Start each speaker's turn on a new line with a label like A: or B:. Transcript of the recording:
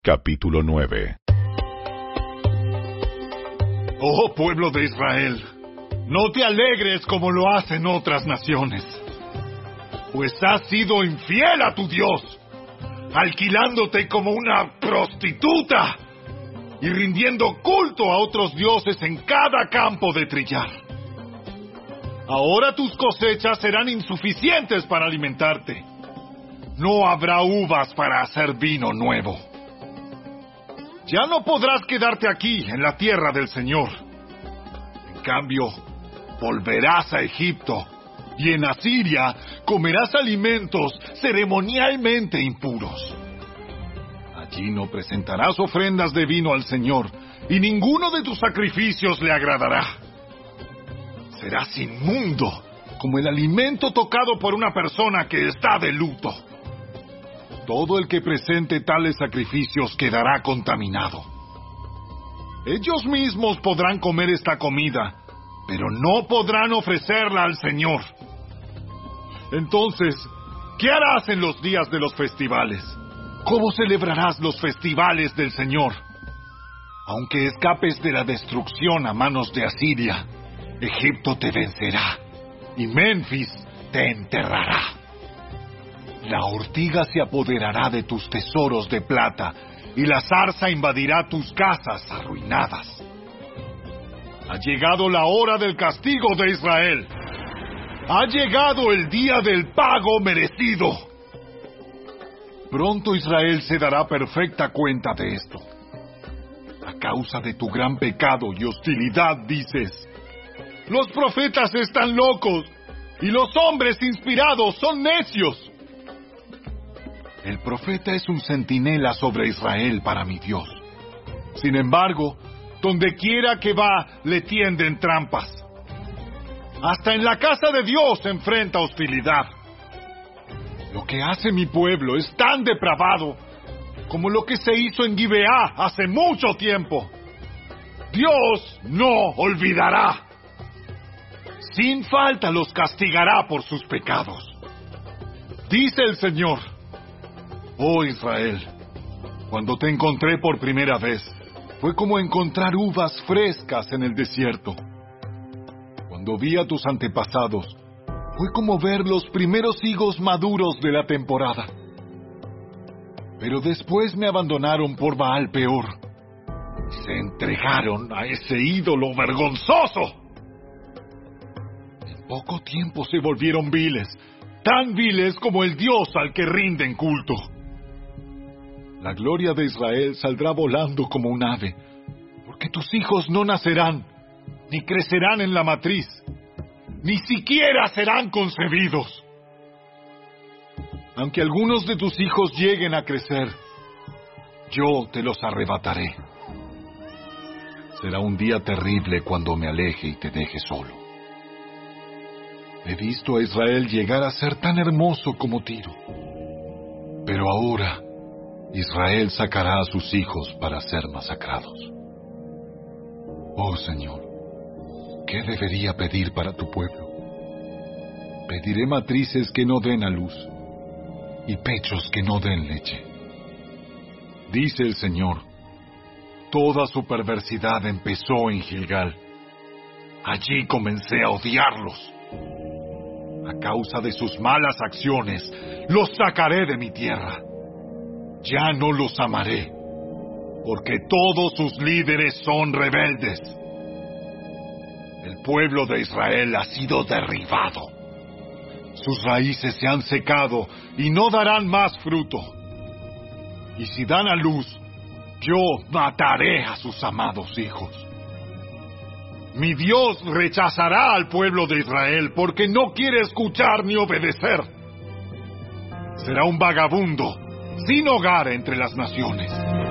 A: Capítulo 9.
B: Oh pueblo de Israel, no te alegres como lo hacen otras naciones, pues has sido infiel a tu Dios, alquilándote como una prostituta y rindiendo culto a otros dioses en cada campo de trillar. Ahora tus cosechas serán insuficientes para alimentarte. No habrá uvas para hacer vino nuevo. Ya no podrás quedarte aquí, en la tierra del Señor. En cambio, volverás a Egipto, y en Asiria comerás alimentos ceremonialmente impuros. Allí no presentarás ofrendas de vino al Señor, y ninguno de tus sacrificios le agradará. Serás inmundo, como el alimento tocado por una persona que está de luto. Todo el que presente tales sacrificios quedará contaminado. Ellos mismos podrán comer esta comida, pero no podrán ofrecerla al Señor. Entonces, ¿qué harás en los días de los festivales? ¿Cómo celebrarás los festivales del Señor? Aunque escapes de la destrucción a manos de Asiria, Egipto te vencerá y Menfis te enterrará. La ortiga se apoderará de tus tesoros de plata, y la zarza invadirá tus casas arruinadas. Ha llegado la hora del castigo de Israel. Ha llegado el día del pago merecido. Pronto Israel se dará perfecta cuenta de esto. A causa de tu gran pecado y hostilidad dices: los profetas están locos, y los hombres inspirados son necios. El profeta es un centinela sobre Israel para mi Dios. Sin embargo, donde quiera que va, le tienden trampas. Hasta en la casa de Dios enfrenta hostilidad. Lo que hace mi pueblo es tan depravado como lo que se hizo en Gibeá hace mucho tiempo. Dios no olvidará. Sin falta los castigará por sus pecados. Dice el Señor: oh Israel, cuando te encontré por primera vez, fue como encontrar uvas frescas en el desierto. Cuando vi a tus antepasados, fue como ver los primeros higos maduros de la temporada. Pero después me abandonaron por Baal peor. Se entregaron a ese ídolo vergonzoso. En poco tiempo se volvieron viles, tan viles como el Dios al que rinden culto. La gloria de Israel saldrá volando como un ave, porque tus hijos no nacerán, ni crecerán en la matriz, ni siquiera serán concebidos. Aunque algunos de tus hijos lleguen a crecer, yo te los arrebataré. Será un día terrible cuando me aleje y te deje solo. He visto a Israel llegar a ser tan hermoso como Tiro, pero ahora Israel sacará a sus hijos para ser masacrados. Oh Señor, ¿qué debería pedir para tu pueblo? Pediré matrices que no den a luz y pechos que no den leche. Dice el Señor: toda su perversidad empezó en Gilgal. Allí comencé a odiarlos. A causa de sus malas acciones, los sacaré de mi tierra. Ya no los amaré, porque todos sus líderes son rebeldes. El pueblo de Israel ha sido derribado. Sus raíces se han secado y no darán más fruto. Y si dan a luz, yo mataré a sus amados hijos. Mi Dios rechazará al pueblo de Israel porque no quiere escuchar ni obedecer. Será un vagabundo sin hogar entre las naciones.